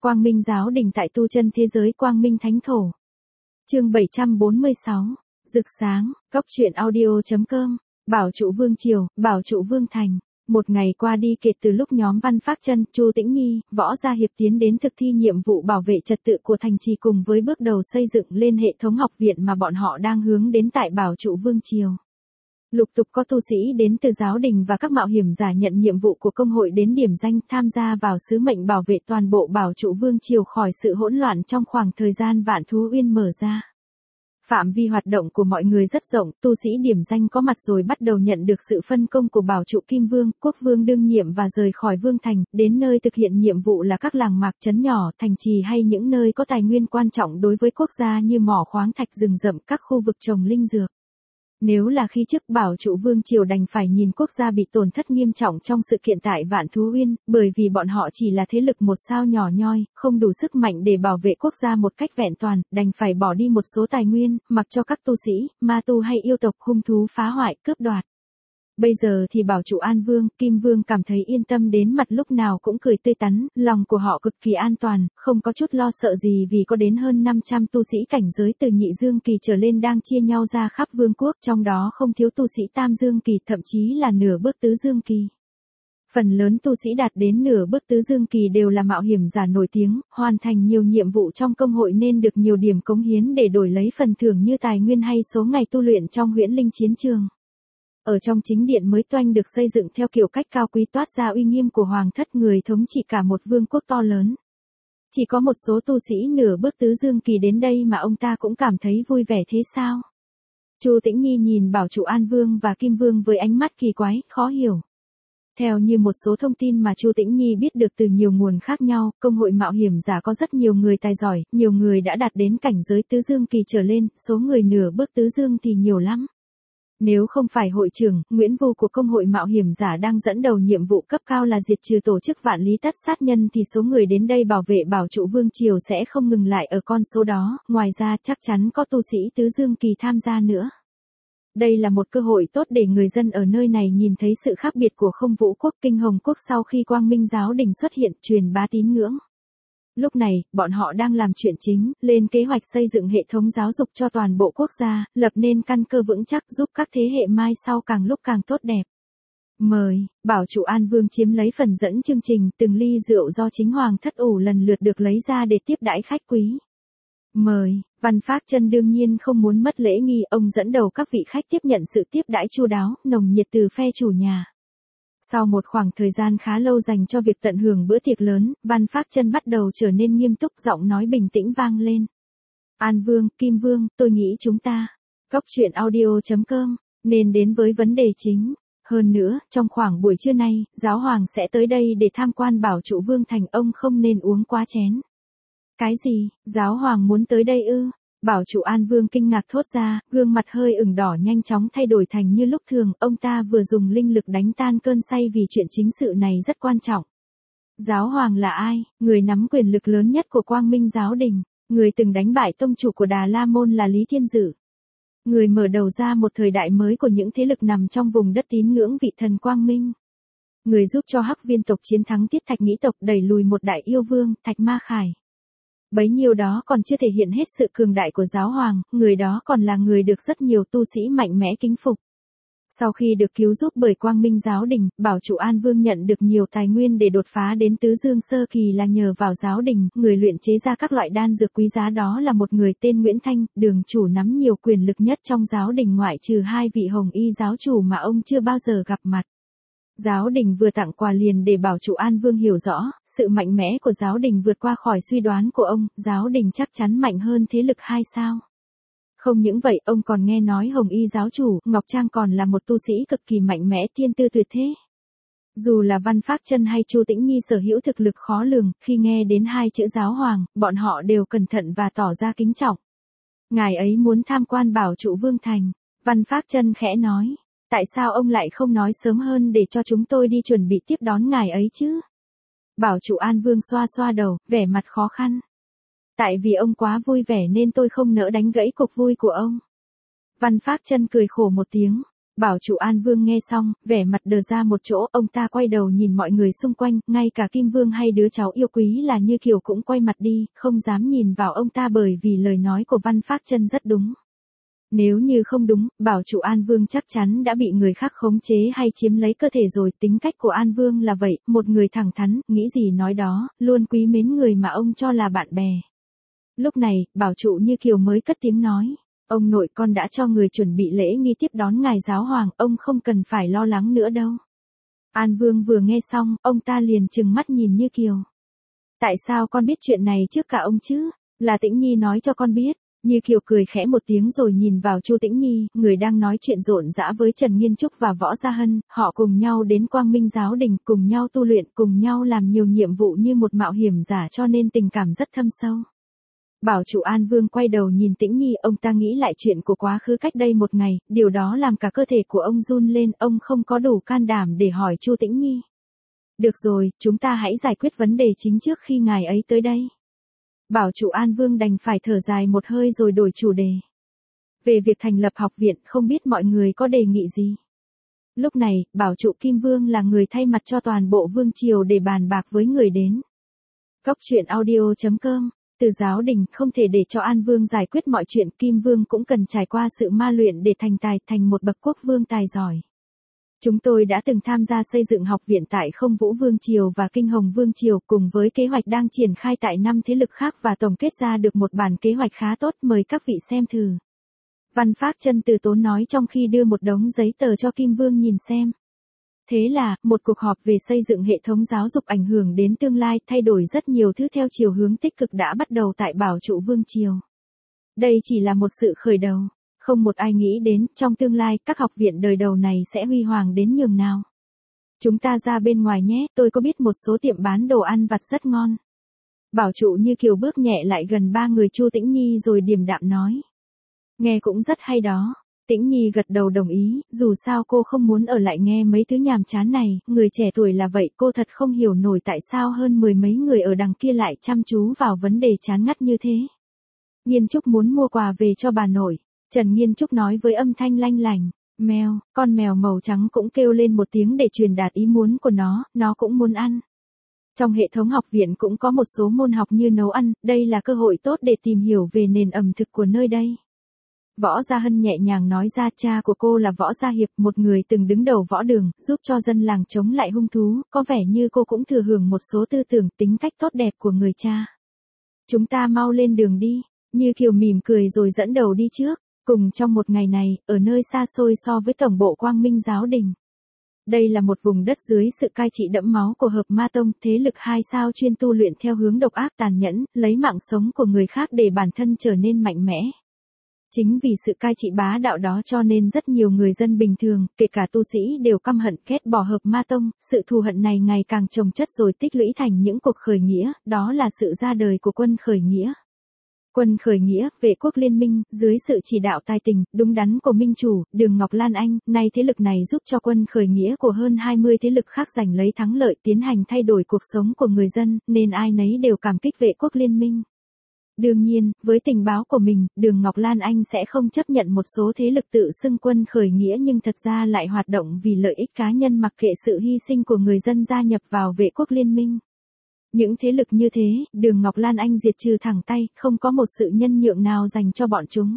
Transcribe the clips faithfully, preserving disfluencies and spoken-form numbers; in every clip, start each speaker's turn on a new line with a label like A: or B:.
A: Quang Minh giáo đình tại tu chân thế giới Quang Minh Thánh Thổ. Chương bảy trăm bốn mươi sáu. Rực sáng, Cốc truyện audio chấm com. Bảo trụ Vương Triều, Bảo trụ Vương Thành. Một ngày qua đi kể từ lúc nhóm Văn Phác Chân, Chu Tĩnh Nhi, Võ Gia Hiệp tiến đến thực thi nhiệm vụ bảo vệ trật tự của thành trì cùng với bước đầu xây dựng lên hệ thống học viện mà bọn họ đang hướng đến tại Bảo trụ Vương Triều. Lục tục có tu sĩ đến từ giáo đình và các mạo hiểm giả nhận nhiệm vụ của công hội đến điểm danh tham gia vào sứ mệnh bảo vệ toàn bộ Bảo trụ Vương Triều khỏi sự hỗn loạn trong khoảng thời gian Vạn Thú Uyên mở ra. Phạm vi hoạt động của mọi người rất rộng, tu sĩ điểm danh có mặt rồi bắt đầu nhận được sự phân công của Bảo trụ Kim Vương, Quốc Vương đương nhiệm và rời khỏi Vương Thành, đến nơi thực hiện nhiệm vụ là các làng mạc trấn nhỏ, thành trì hay những nơi có tài nguyên quan trọng đối với quốc gia như mỏ khoáng thạch rừng rậm, các khu vực trồng linh dược. Nếu là khi trước Bảo trụ Vương Triều đành phải nhìn quốc gia bị tổn thất nghiêm trọng trong sự kiện tại Vạn Thú Uyên, bởi vì bọn họ chỉ là thế lực một sao nhỏ nhoi, không đủ sức mạnh để bảo vệ quốc gia một cách vẹn toàn, đành phải bỏ đi một số tài nguyên, mặc cho các tu sĩ, ma tu hay yêu tộc hung thú phá hoại, cướp đoạt. Bây giờ thì Bảo trụ An Vương, Kim Vương cảm thấy yên tâm đến mặt lúc nào cũng cười tươi tắn, lòng của họ cực kỳ an toàn, không có chút lo sợ gì vì có đến hơn năm trăm tu sĩ cảnh giới từ nhị dương kỳ trở lên đang chia nhau ra khắp vương quốc, trong đó không thiếu tu sĩ tam dương kỳ, thậm chí là nửa bước tứ dương kỳ. Phần lớn tu sĩ đạt đến nửa bước tứ dương kỳ đều là mạo hiểm giả nổi tiếng, hoàn thành nhiều nhiệm vụ trong công hội nên được nhiều điểm cống hiến để đổi lấy phần thưởng như tài nguyên hay số ngày tu luyện trong huyễn linh chiến trường. Ở trong chính điện mới toanh được xây dựng theo kiểu cách cao quý toát ra uy nghiêm của hoàng thất người thống trị cả một vương quốc to lớn. Chỉ có một số tu sĩ nửa bước tứ dương kỳ đến đây mà ông ta cũng cảm thấy vui vẻ thế sao? Chu Tĩnh Nhi nhìn Bảo trụ An Vương và Kim Vương với ánh mắt kỳ quái, khó hiểu. Theo như một số thông tin mà Chu Tĩnh Nhi biết được từ nhiều nguồn khác nhau, công hội mạo hiểm giả có rất nhiều người tài giỏi, nhiều người đã đạt đến cảnh giới tứ dương kỳ trở lên, số người nửa bước tứ dương thì nhiều lắm. Nếu không phải hội trưởng, Nguyễn Vu của công hội mạo hiểm giả đang dẫn đầu nhiệm vụ cấp cao là diệt trừ tổ chức vạn lý tất sát nhân thì số người đến đây bảo vệ Bảo trụ Vương Triều sẽ không ngừng lại ở con số đó, ngoài ra chắc chắn có tu sĩ tứ dương kỳ tham gia nữa. Đây là một cơ hội tốt để người dân ở nơi này nhìn thấy sự khác biệt của Không Vũ Quốc Kinh Hồng Quốc sau khi Quang Minh giáo đình xuất hiện truyền bá tín ngưỡng. Lúc này, bọn họ đang làm chuyện chính, lên kế hoạch xây dựng hệ thống giáo dục cho toàn bộ quốc gia, lập nên căn cơ vững chắc giúp các thế hệ mai sau càng lúc càng tốt đẹp. Mời, Bảo trụ An Vương chiếm lấy phần dẫn chương trình, từng ly rượu do chính hoàng thất ủ lần lượt được lấy ra để tiếp đãi khách quý. Mời, Văn Phác Chân đương nhiên không muốn mất lễ nghi, ông dẫn đầu các vị khách tiếp nhận sự tiếp đãi chu đáo, nồng nhiệt từ phe chủ nhà. Sau một khoảng thời gian khá lâu dành cho việc tận hưởng bữa tiệc lớn, Văn Phác Chân bắt đầu trở nên nghiêm túc, giọng nói bình tĩnh vang lên. An Vương, Kim Vương, tôi nghĩ chúng ta, Cốc truyện audio chấm com, nên đến với vấn đề chính. Hơn nữa, trong khoảng buổi trưa nay, giáo hoàng sẽ tới đây để tham quan Bảo trụ Vương Thành, ông không nên uống quá chén. Cái gì, giáo hoàng muốn tới đây ư? Bảo trụ An Vương kinh ngạc thốt ra, gương mặt hơi ửng đỏ nhanh chóng thay đổi thành như lúc thường, ông ta vừa dùng linh lực đánh tan cơn say vì chuyện chính sự này rất quan trọng. Giáo hoàng là ai? Người nắm quyền lực lớn nhất của Quang Minh giáo đình, người từng đánh bại tông chủ của Đà La Môn là Lý Thiên Dử. Người mở đầu ra một thời đại mới của những thế lực nằm trong vùng đất tín ngưỡng vị thần Quang Minh. Người giúp cho Hắc Viên tộc chiến thắng Tiết Thạch Nghĩ tộc, đẩy lùi một đại yêu vương, Thạch Ma Khải. Bấy nhiêu đó còn chưa thể hiện hết sự cường đại của giáo hoàng, người đó còn là người được rất nhiều tu sĩ mạnh mẽ kính phục. Sau khi được cứu giúp bởi Quang Minh giáo đình, Bảo trụ An Vương nhận được nhiều tài nguyên để đột phá đến tứ dương sơ kỳ là nhờ vào giáo đình, người luyện chế ra các loại đan dược quý giá đó là một người tên Nguyễn Thanh, đường chủ nắm nhiều quyền lực nhất trong giáo đình ngoại trừ hai vị hồng y giáo chủ mà ông chưa bao giờ gặp mặt. Giáo đình vừa tặng quà liền để Bảo trụ An Vương hiểu rõ, sự mạnh mẽ của giáo đình vượt qua khỏi suy đoán của ông, giáo đình chắc chắn mạnh hơn thế lực hai sao. Không những vậy, ông còn nghe nói hồng y giáo chủ, Ngọc Trang còn là một tu sĩ cực kỳ mạnh mẽ thiên tư tuyệt thế. Dù là Văn Phác Chân hay Chu Tĩnh Nhi sở hữu thực lực khó lường, khi nghe đến hai chữ giáo hoàng, bọn họ đều cẩn thận và tỏ ra kính trọng. Ngài ấy muốn tham quan Bảo trụ Vương Thành, Văn Phác Chân khẽ nói. Tại sao ông lại không nói sớm hơn để cho chúng tôi đi chuẩn bị tiếp đón ngài ấy chứ? Bảo trụ An Vương xoa xoa đầu, vẻ mặt khó khăn. Tại vì ông quá vui vẻ nên tôi không nỡ đánh gãy cuộc vui của ông. Văn Phác Chân cười khổ một tiếng. Bảo chủ An Vương nghe xong, vẻ mặt đờ ra một chỗ, ông ta quay đầu nhìn mọi người xung quanh, ngay cả Kim Vương hay đứa cháu yêu quý là Như Kiều cũng quay mặt đi, không dám nhìn vào ông ta bởi vì lời nói của Văn Phác Chân rất đúng. Nếu như không đúng, bảo chủ An Vương chắc chắn đã bị người khác khống chế hay chiếm lấy cơ thể rồi. Tính cách của An Vương là vậy, một người thẳng thắn, nghĩ gì nói đó, luôn quý mến người mà ông cho là bạn bè. Lúc này, bảo chủ Như Kiều mới cất tiếng nói. Ông nội, con đã cho người chuẩn bị lễ nghi tiếp đón ngài giáo hoàng, ông không cần phải lo lắng nữa đâu. An Vương vừa nghe xong, ông ta liền trừng mắt nhìn Như Kiều. Tại sao con biết chuyện này trước cả ông chứ? Là Tĩnh Nhi nói cho con biết. Như Kiều cười khẽ một tiếng rồi nhìn vào Chu Tĩnh Nhi, người đang nói chuyện rộn rã với Trần Nghiên Trúc và Võ Gia Hân, họ cùng nhau đến Quang Minh Giáo Đình, cùng nhau tu luyện, cùng nhau làm nhiều nhiệm vụ như một mạo hiểm giả cho nên tình cảm rất thâm sâu. Bảo chủ An Vương quay đầu nhìn Tĩnh Nhi, ông ta nghĩ lại chuyện của quá khứ cách đây một ngày, điều đó làm cả cơ thể của ông run lên, ông không có đủ can đảm để hỏi Chu Tĩnh Nhi. Được rồi, chúng ta hãy giải quyết vấn đề chính trước khi ngài ấy tới đây. Bảo chủ An Vương đành phải thở dài một hơi rồi đổi chủ đề. Về việc thành lập học viện, không biết mọi người có đề nghị gì? Lúc này, bảo chủ Kim Vương là người thay mặt cho toàn bộ vương triều để bàn bạc với người đến. Cốc truyện audio chấm com. Từ giáo đình, không thể để cho An Vương giải quyết mọi chuyện, Kim Vương cũng cần trải qua sự ma luyện để thành tài, thành một bậc quốc vương tài giỏi. Chúng tôi đã từng tham gia xây dựng học viện tại Không Vũ Vương Triều và Kinh Hồng Vương Triều, cùng với kế hoạch đang triển khai tại năm thế lực khác và tổng kết ra được một bản kế hoạch khá tốt, mời các vị xem thử. Văn Phác Chân từ tốn nói trong khi đưa một đống giấy tờ cho Kim Vương nhìn xem. Thế là, một cuộc họp về xây dựng hệ thống giáo dục ảnh hưởng đến tương lai, thay đổi rất nhiều thứ theo chiều hướng tích cực đã bắt đầu tại Bảo trụ Vương Triều. Đây chỉ là một sự khởi đầu. Không một ai nghĩ đến, trong tương lai, các học viện đời đầu này sẽ huy hoàng đến nhường nào. Chúng ta ra bên ngoài nhé, tôi có biết một số tiệm bán đồ ăn vặt rất ngon. Bảo trụ Như Kiều bước nhẹ lại gần ba người Chu Tĩnh Nhi rồi điềm đạm nói. Nghe cũng rất hay đó. Tĩnh Nhi gật đầu đồng ý, dù sao cô không muốn ở lại nghe mấy thứ nhàm chán này, người trẻ tuổi là vậy, cô thật không hiểu nổi tại sao hơn mười mấy người ở đằng kia lại chăm chú vào vấn đề chán ngắt như thế. Nghiên Trúc muốn mua quà về cho bà nội. Trần Nghiên Trúc nói với âm thanh lanh lành. Mèo, con mèo màu trắng cũng kêu lên một tiếng để truyền đạt ý muốn của nó, nó cũng muốn ăn. Trong hệ thống học viện cũng có một số môn học như nấu ăn, đây là cơ hội tốt để tìm hiểu về nền ẩm thực của nơi đây. Võ Gia Hân nhẹ nhàng nói ra, cha của cô là Võ Gia Hiệp, một người từng đứng đầu võ đường, giúp cho dân làng chống lại hung thú, có vẻ như cô cũng thừa hưởng một số tư tưởng tính cách tốt đẹp của người cha. Chúng ta mau lên đường đi, Như Kiều mỉm cười rồi dẫn đầu đi trước. Cùng trong một ngày này, ở nơi xa xôi so với tổng bộ Quang Minh Giáo Đình. Đây là một vùng đất dưới sự cai trị đẫm máu của Hợp Ma Tông, thế lực hai sao chuyên tu luyện theo hướng độc ác tàn nhẫn, lấy mạng sống của người khác để bản thân trở nên mạnh mẽ. Chính vì sự cai trị bá đạo đó cho nên rất nhiều người dân bình thường, kể cả tu sĩ đều căm hận ghét bỏ Hợp Ma Tông, sự thù hận này ngày càng chồng chất rồi tích lũy thành những cuộc khởi nghĩa, đó là sự ra đời của quân khởi nghĩa. Quân khởi nghĩa, vệ quốc liên minh, dưới sự chỉ đạo tài tình, đúng đắn của minh chủ, Đường Ngọc Lan Anh, nay thế lực này giúp cho quân khởi nghĩa của hơn hai mươi thế lực khác giành lấy thắng lợi, tiến hành thay đổi cuộc sống của người dân, nên ai nấy đều cảm kích vệ quốc liên minh. Đương nhiên, với tình báo của mình, Đường Ngọc Lan Anh sẽ không chấp nhận một số thế lực tự xưng quân khởi nghĩa nhưng thật ra lại hoạt động vì lợi ích cá nhân mặc kệ sự hy sinh của người dân gia nhập vào vệ quốc liên minh. Những thế lực như thế, Đường Ngọc Lan Anh diệt trừ thẳng tay, không có một sự nhân nhượng nào dành cho bọn chúng.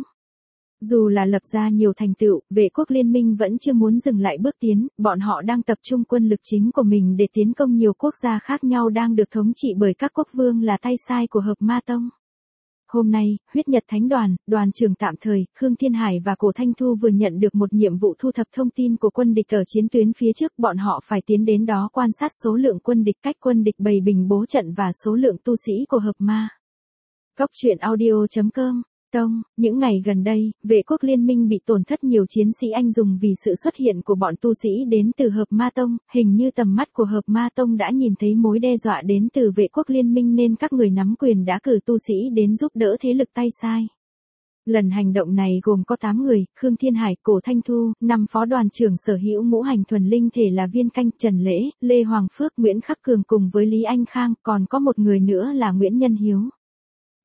A: Dù là lập ra nhiều thành tựu, vệ quốc liên minh vẫn chưa muốn dừng lại bước tiến, bọn họ đang tập trung quân lực chính của mình để tiến công nhiều quốc gia khác nhau đang được thống trị bởi các quốc vương là tay sai của Hợp Ma Tông. Hôm nay, Huyết Nhật Thánh Đoàn, đoàn trưởng tạm thời, Khương Thiên Hải và Cổ Thanh Thu vừa nhận được một nhiệm vụ thu thập thông tin của quân địch ở chiến tuyến phía trước, bọn họ phải tiến đến đó quan sát số lượng quân địch, cách quân địch bày bình bố trận và số lượng tu sĩ của Hợp Ma. Cốc truyện audio chấm com. Tông, những ngày gần đây, vệ quốc liên minh bị tổn thất nhiều chiến sĩ anh hùng vì sự xuất hiện của bọn tu sĩ đến từ Hợp Ma Tông, hình như tầm mắt của Hợp Ma Tông đã nhìn thấy mối đe dọa đến từ vệ quốc liên minh nên các người nắm quyền đã cử tu sĩ đến giúp đỡ thế lực tay sai. Lần hành động này gồm có tám người, Khương Thiên Hải, Cổ Thanh Thu, năm phó đoàn trưởng sở hữu ngũ hành thuần linh thể là Viên Canh, Trần Lễ, Lê Hoàng Phước, Nguyễn Khắc Cường cùng với Lý Anh Khang, còn có một người nữa là Nguyễn Nhân Hiếu.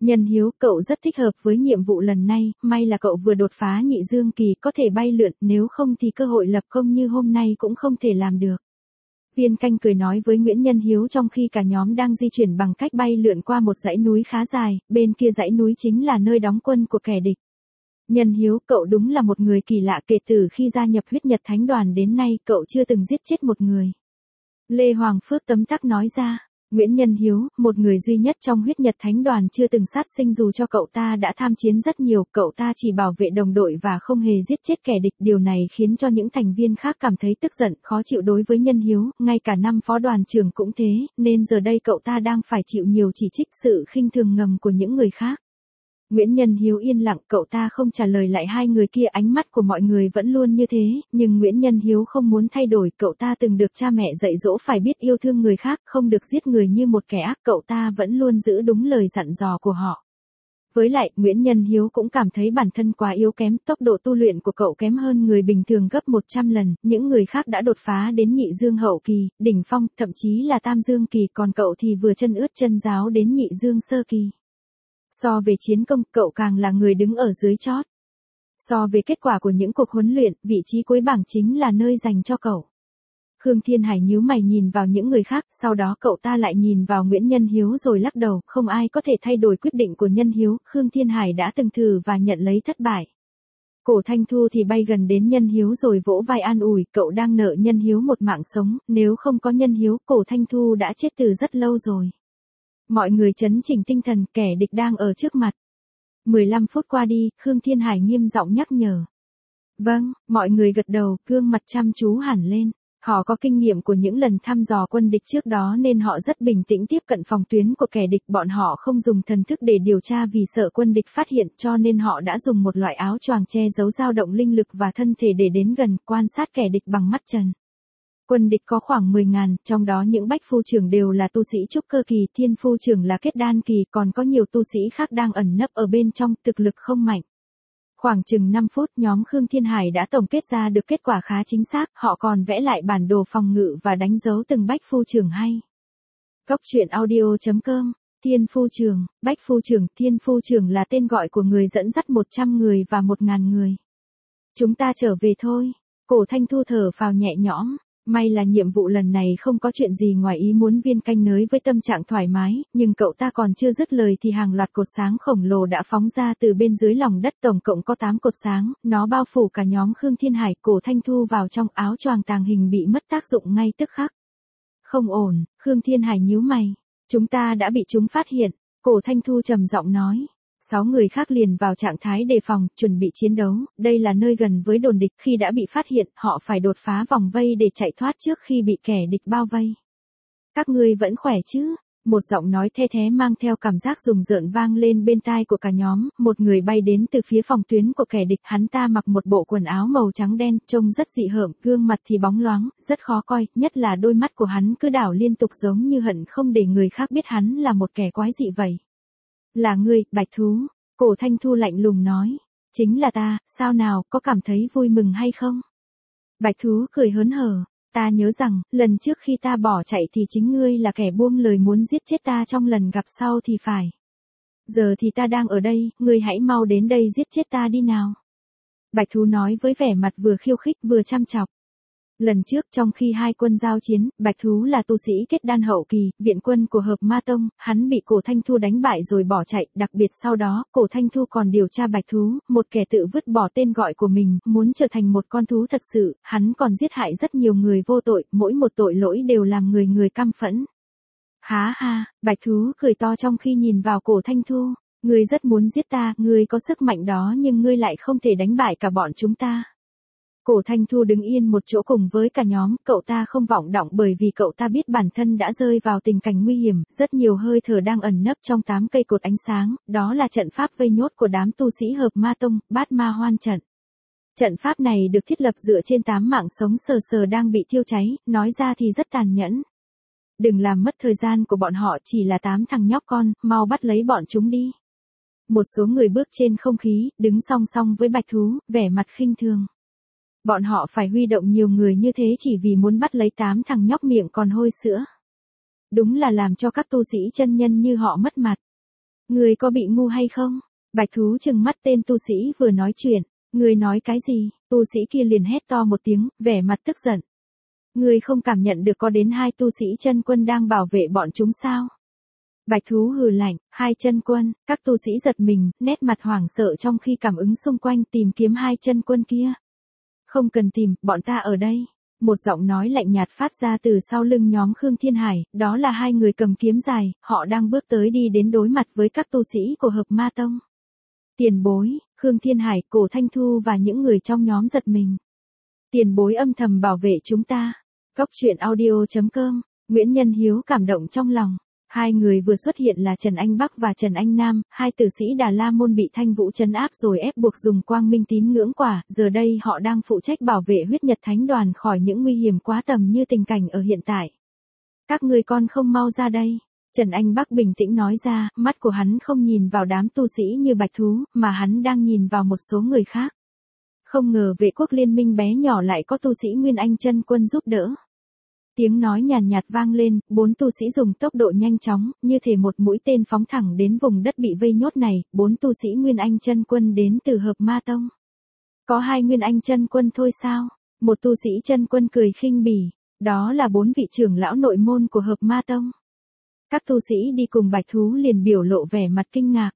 A: Nhân Hiếu, cậu rất thích hợp với nhiệm vụ lần này, may là cậu vừa đột phá nhị dương kỳ có thể bay lượn, nếu không thì cơ hội lập công như hôm nay cũng không thể làm được. Viên Canh cười nói với Nguyễn Nhân Hiếu trong khi cả nhóm đang di chuyển bằng cách bay lượn qua một dãy núi khá dài, bên kia dãy núi chính là nơi đóng quân của kẻ địch. Nhân Hiếu, cậu đúng là một người kỳ lạ, kể từ khi gia nhập huyết nhật thánh đoàn đến nay cậu chưa từng giết chết một người. Lê Hoàng Phước tấm tắc nói ra. Nguyễn Nhân Hiếu, một người duy nhất trong huyết nhật thánh đoàn chưa từng sát sinh, dù cho cậu ta đã tham chiến rất nhiều, cậu ta chỉ bảo vệ đồng đội và không hề giết chết kẻ địch. Điều này khiến cho những thành viên khác cảm thấy tức giận, khó chịu đối với Nhân Hiếu, ngay cả năm phó đoàn trưởng cũng thế, nên giờ đây cậu ta đang phải chịu nhiều chỉ trích, sự khinh thường ngầm của những người khác. Nguyễn Nhân Hiếu yên lặng, cậu ta không trả lời lại hai người kia, ánh mắt của mọi người vẫn luôn như thế, nhưng Nguyễn Nhân Hiếu không muốn thay đổi, cậu ta từng được cha mẹ dạy dỗ phải biết yêu thương người khác, không được giết người như một kẻ ác, cậu ta vẫn luôn giữ đúng lời dặn dò của họ. Với lại, Nguyễn Nhân Hiếu cũng cảm thấy bản thân quá yếu kém, tốc độ tu luyện của cậu kém hơn người bình thường gấp một trăm lần, những người khác đã đột phá đến nhị dương hậu kỳ, đỉnh phong, thậm chí là tam dương kỳ, còn cậu thì vừa chân ướt chân ráo đến nhị dương sơ kỳ. So về chiến công, cậu càng là người đứng ở dưới chót. So về kết quả của những cuộc huấn luyện, vị trí cuối bảng chính là nơi dành cho cậu. Khương Thiên Hải nhíu mày nhìn vào những người khác, sau đó cậu ta lại nhìn vào Nguyễn Nhân Hiếu rồi lắc đầu, không ai có thể thay đổi quyết định của Nhân Hiếu, Khương Thiên Hải đã từng thử và nhận lấy thất bại. Cổ Thanh Thu thì bay gần đến Nhân Hiếu rồi vỗ vai an ủi, cậu đang nợ Nhân Hiếu một mạng sống, nếu không có Nhân Hiếu, Cổ Thanh Thu đã chết từ rất lâu rồi. Mọi người trấn chỉnh tinh thần, kẻ địch đang ở trước mặt. mười lăm phút qua đi, Khương Thiên Hải nghiêm giọng nhắc nhở. Vâng, mọi người gật đầu, gương mặt chăm chú hẳn lên. Họ có kinh nghiệm của những lần thăm dò quân địch trước đó nên họ rất bình tĩnh tiếp cận phòng tuyến của kẻ địch. Bọn họ không dùng thần thức để điều tra vì sợ quân địch phát hiện, cho nên họ đã dùng một loại áo choàng che giấu dao động linh lực và thân thể để đến gần, quan sát kẻ địch bằng mắt trần. Quân địch có khoảng mười ngàn, trong đó những bách phu trưởng đều là tu sĩ trúc cơ kỳ, thiên phu trưởng là kết đan kỳ, còn có nhiều tu sĩ khác đang ẩn nấp ở bên trong, thực lực không mạnh. Khoảng chừng năm phút, nhóm Khương Thiên Hải đã tổng kết ra được kết quả khá chính xác, họ còn vẽ lại bản đồ phòng ngự và đánh dấu từng bách phu trưởng hay. Cốc truyện audio chấm com, thiên phu trưởng, bách phu trưởng, thiên phu trưởng là tên gọi của người dẫn dắt một trăm người và một ngàn người. Chúng ta trở về thôi. Cổ Thanh Thu thở phào nhẹ nhõm. May là nhiệm vụ lần này không có chuyện gì ngoài ý muốn, Viên Canh nới với tâm trạng thoải mái, nhưng cậu ta còn chưa dứt lời thì hàng loạt cột sáng khổng lồ đã phóng ra từ bên dưới lòng đất, tổng cộng có tám cột sáng, nó bao phủ cả nhóm Khương Thiên Hải. Cổ Thanh Thu vào trong, áo choàng tàng hình bị mất tác dụng ngay tức khắc. Không ổn, Khương Thiên Hải nhíu mày. Chúng ta đã bị chúng phát hiện, Cổ Thanh Thu trầm giọng nói. Sáu người khác liền vào trạng thái đề phòng, chuẩn bị chiến đấu, đây là nơi gần với đồn địch, khi đã bị phát hiện, họ phải đột phá vòng vây để chạy thoát trước khi bị kẻ địch bao vây. Các ngươi vẫn khỏe chứ? Một giọng nói the thé mang theo cảm giác rùng rợn vang lên bên tai của cả nhóm, một người bay đến từ phía phòng tuyến của kẻ địch, hắn ta mặc một bộ quần áo màu trắng đen, trông rất dị hợm, gương mặt thì bóng loáng, rất khó coi, nhất là đôi mắt của hắn cứ đảo liên tục giống như hận không để người khác biết hắn là một kẻ quái dị vậy. Là ngươi, Bạch Thú, Cổ Thanh Thu lạnh lùng nói. Chính là ta, sao nào, có cảm thấy vui mừng hay không? Bạch Thú cười hớn hở, ta nhớ rằng, lần trước khi ta bỏ chạy thì chính ngươi là kẻ buông lời muốn giết chết ta trong lần gặp sau thì phải. Giờ thì ta đang ở đây, ngươi hãy mau đến đây giết chết ta đi nào. Bạch Thú nói với vẻ mặt vừa khiêu khích vừa chăm chọc. Lần trước trong khi hai quân giao chiến, Bạch Thú là tu sĩ kết đan hậu kỳ, viện quân của Hợp Ma Tông, hắn bị Cổ Thanh Thu đánh bại rồi bỏ chạy, đặc biệt sau đó, Cổ Thanh Thu còn điều tra Bạch Thú, một kẻ tự vứt bỏ tên gọi của mình, muốn trở thành một con thú thật sự, hắn còn giết hại rất nhiều người vô tội, mỗi một tội lỗi đều làm người người căm phẫn. Há ha, Bạch Thú cười to trong khi nhìn vào Cổ Thanh Thu, ngươi rất muốn giết ta, ngươi có sức mạnh đó nhưng ngươi lại không thể đánh bại cả bọn chúng ta. Cổ Thanh Thu đứng yên một chỗ cùng với cả nhóm, cậu ta không vọng động bởi vì cậu ta biết bản thân đã rơi vào tình cảnh nguy hiểm, rất nhiều hơi thở đang ẩn nấp trong tám cây cột ánh sáng, đó là trận pháp vây nhốt của đám tu sĩ Hợp Ma Tông, Bát Ma Hoan trận. Trận pháp này được thiết lập dựa trên tám mạng sống sờ sờ đang bị thiêu cháy, nói ra thì rất tàn nhẫn. Đừng làm mất thời gian của bọn họ, chỉ là tám thằng nhóc con, mau bắt lấy bọn chúng đi. Một số người bước trên không khí, đứng song song với Bạch Thú, vẻ mặt khinh thường. Bọn họ phải huy động nhiều người như thế chỉ vì muốn bắt lấy tám thằng nhóc miệng còn hôi sữa. Đúng là làm cho các tu sĩ chân nhân như họ mất mặt. Ngươi có bị ngu hay không? Bạch thú trừng mắt tên tu sĩ vừa nói chuyện. Ngươi nói cái gì? Tu sĩ kia liền hét to một tiếng, vẻ mặt tức giận. Ngươi không cảm nhận được có đến hai tu sĩ chân quân đang bảo vệ bọn chúng sao? Bạch thú hừ lạnh, hai chân quân, các tu sĩ giật mình, nét mặt hoảng sợ trong khi cảm ứng xung quanh tìm kiếm hai chân quân kia. Không cần tìm, bọn ta ở đây. Một giọng nói lạnh nhạt phát ra từ sau lưng nhóm Khương Thiên Hải, đó là hai người cầm kiếm dài, họ đang bước tới đi đến đối mặt với các tu sĩ của Hợp Ma Tông. Tiền bối, Khương Thiên Hải, Cổ Thanh Thu và những người trong nhóm giật mình. Tiền bối âm thầm bảo vệ chúng ta. Cốc truyện audio chấm com, Nguyễn Nhân Hiếu cảm động trong lòng. Hai người vừa xuất hiện là Trần Anh Bắc và Trần Anh Nam, hai tử sĩ Đà La Môn bị Thanh Vũ trấn áp rồi ép buộc dùng quang minh tín ngưỡng quả, giờ đây họ đang phụ trách bảo vệ huyết nhật thánh đoàn khỏi những nguy hiểm quá tầm như tình cảnh ở hiện tại. Các người con không mau ra đây. Trần Anh Bắc bình tĩnh nói ra, mắt của hắn không nhìn vào đám tu sĩ như Bạch Thú, mà hắn đang nhìn vào một số người khác. Không ngờ Vệ Quốc Liên Minh bé nhỏ lại có tu sĩ Nguyên Anh chân quân giúp đỡ. Tiếng nói nhàn nhạt, nhạt vang lên, bốn tu sĩ dùng tốc độ nhanh chóng, như thể một mũi tên phóng thẳng đến vùng đất bị vây nhốt này, bốn tu sĩ Nguyên Anh chân quân đến từ Hợp Ma Tông. Có hai Nguyên Anh chân quân thôi sao? Một tu sĩ chân quân cười khinh bỉ, đó là bốn vị trưởng lão nội môn của Hợp Ma Tông. Các tu sĩ đi cùng Bạch Thú liền biểu lộ vẻ mặt kinh ngạc.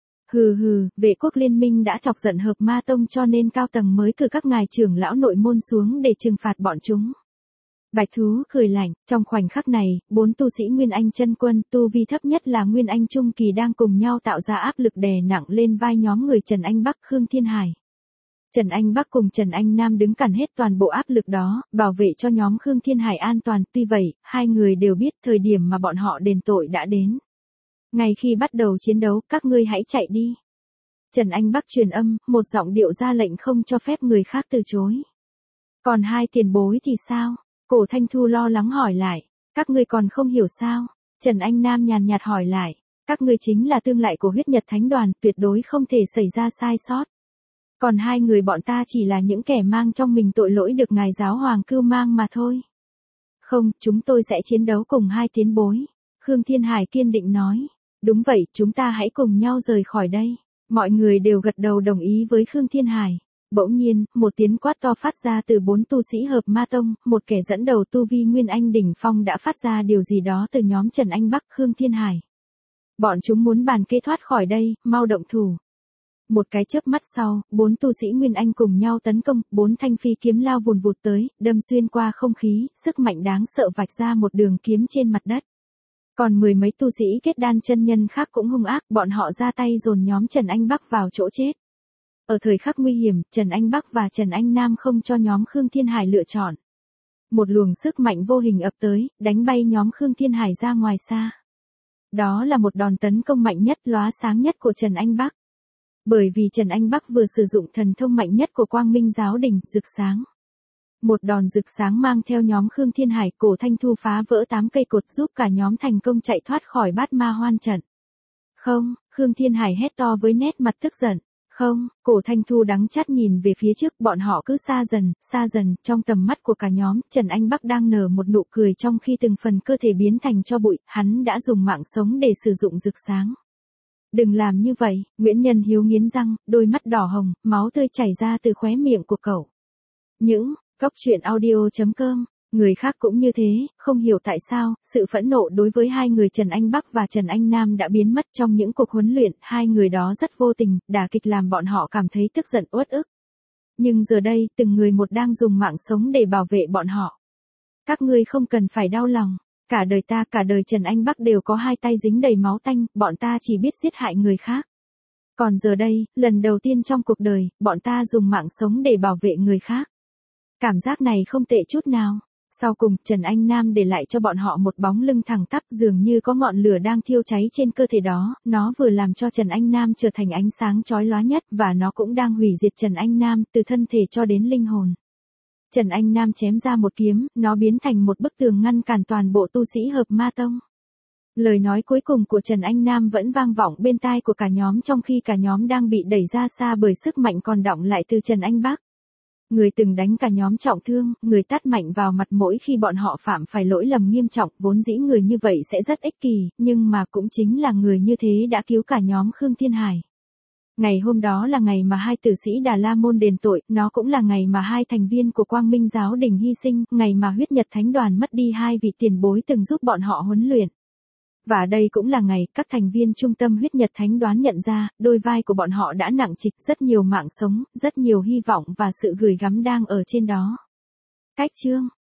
A: Hừ hừ, Vệ Quốc Liên Minh đã chọc giận Hợp Ma Tông cho nên cao tầng mới cử các ngài trưởng lão nội môn xuống để trừng phạt bọn chúng. Bạch Thú cười lạnh, trong khoảnh khắc này, bốn tu sĩ Nguyên Anh chân quân, tu vi thấp nhất là Nguyên Anh trung kỳ đang cùng nhau tạo ra áp lực đè nặng lên vai nhóm người Trần Anh Bắc, Khương Thiên Hải. Trần Anh Bắc cùng Trần Anh Nam đứng cản hết toàn bộ áp lực đó, bảo vệ cho nhóm Khương Thiên Hải an toàn, tuy vậy, hai người đều biết thời điểm mà bọn họ đền tội đã đến. Ngay khi bắt đầu chiến đấu, các ngươi hãy chạy đi. Trần Anh Bắc truyền âm, một giọng điệu ra lệnh không cho phép người khác từ chối. Còn hai tiền bối thì sao? Cổ Thanh Thu lo lắng hỏi lại, các ngươi còn không hiểu sao? Trần Anh Nam nhàn nhạt hỏi lại, các ngươi chính là tương lại của huyết nhật thánh đoàn, tuyệt đối không thể xảy ra sai sót. Còn hai người bọn ta chỉ là những kẻ mang trong mình tội lỗi được ngài giáo hoàng cưu mang mà thôi. Không, chúng tôi sẽ chiến đấu cùng hai tiến bối. Khương Thiên Hải kiên định nói, đúng vậy, chúng ta hãy cùng nhau rời khỏi đây. Mọi người đều gật đầu đồng ý với Khương Thiên Hải. Bỗng nhiên, một tiếng quát to phát ra từ bốn tu sĩ Hợp Ma Tông, một kẻ dẫn đầu tu vi Nguyên Anh đỉnh phong đã phát ra điều gì đó từ nhóm Trần Anh Bắc, Khương Thiên Hải. Bọn chúng muốn bàn kê thoát khỏi đây, mau động thủ. Một cái chớp mắt sau, bốn tu sĩ Nguyên Anh cùng nhau tấn công, bốn thanh phi kiếm lao vùn vụt tới, đâm xuyên qua không khí, sức mạnh đáng sợ vạch ra một đường kiếm trên mặt đất. Còn mười mấy tu sĩ kết đan chân nhân khác cũng hung ác, bọn họ ra tay dồn nhóm Trần Anh Bắc vào chỗ chết. Ở thời khắc nguy hiểm, Trần Anh Bắc và Trần Anh Nam không cho nhóm Khương Thiên Hải lựa chọn. Một luồng sức mạnh vô hình ập tới, đánh bay nhóm Khương Thiên Hải ra ngoài xa. Đó là một đòn tấn công mạnh nhất, lóa sáng nhất của Trần Anh Bắc. Bởi vì Trần Anh Bắc vừa sử dụng thần thông mạnh nhất của Quang Minh Giáo Đình, rực sáng. Một đòn rực sáng mang theo nhóm Khương Thiên Hải, Cổ Thanh Thu phá vỡ tám cây cột giúp cả nhóm thành công chạy thoát khỏi bát ma hoan trận. Không, Khương Thiên Hải hét to với nét mặt tức giận. Không, Cổ Thanh Thu đắng chát nhìn về phía trước, bọn họ cứ xa dần, xa dần, trong tầm mắt của cả nhóm, Trần Anh Bắc đang nở một nụ cười trong khi từng phần cơ thể biến thành tro bụi, hắn đã dùng mạng sống để sử dụng rực sáng. Đừng làm như vậy, Nguyễn Nhân Hiếu nghiến răng, đôi mắt đỏ hồng, máu tươi chảy ra từ khóe miệng của cậu. Những, cốc truyện audio chấm com, người khác cũng như thế, không hiểu tại sao, sự phẫn nộ đối với hai người Trần Anh Bắc và Trần Anh Nam đã biến mất trong những cuộc huấn luyện, hai người đó rất vô tình, đả kích làm bọn họ cảm thấy tức giận uất ức. Nhưng giờ đây, từng người một đang dùng mạng sống để bảo vệ bọn họ. Các ngươi không cần phải đau lòng. Cả đời ta, cả đời Trần Anh Bắc đều có hai tay dính đầy máu tanh, bọn ta chỉ biết giết hại người khác. Còn giờ đây, lần đầu tiên trong cuộc đời, bọn ta dùng mạng sống để bảo vệ người khác. Cảm giác này không tệ chút nào. Sau cùng, Trần Anh Nam để lại cho bọn họ một bóng lưng thẳng tắp, dường như có ngọn lửa đang thiêu cháy trên cơ thể đó, nó vừa làm cho Trần Anh Nam trở thành ánh sáng chói lóa nhất, và nó cũng đang hủy diệt Trần Anh Nam, từ thân thể cho đến linh hồn. Trần Anh Nam chém ra một kiếm, nó biến thành một bức tường ngăn cản toàn bộ tu sĩ Hợp Ma Tông. Lời nói cuối cùng của Trần Anh Nam vẫn vang vọng bên tai của cả nhóm trong khi cả nhóm đang bị đẩy ra xa bởi sức mạnh còn đọng lại từ Trần Anh Bắc. Người từng đánh cả nhóm trọng thương, người tát mạnh vào mặt mỗi khi bọn họ phạm phải lỗi lầm nghiêm trọng, vốn dĩ người như vậy sẽ rất ích kỷ, nhưng mà cũng chính là người như thế đã cứu cả nhóm Khương Thiên Hải. Ngày hôm đó là ngày mà hai tử sĩ Đà La Môn đền tội, nó cũng là ngày mà hai thành viên của Quang Minh Giáo Đình hy sinh, ngày mà huyết nhật thánh đoàn mất đi hai vị tiền bối từng giúp bọn họ huấn luyện. Và đây cũng là ngày các thành viên trung tâm huyết nhật thánh đoán nhận ra, đôi vai của bọn họ đã nặng trịch, rất nhiều mạng sống, rất nhiều hy vọng và sự gửi gắm đang ở trên đó. Cách chương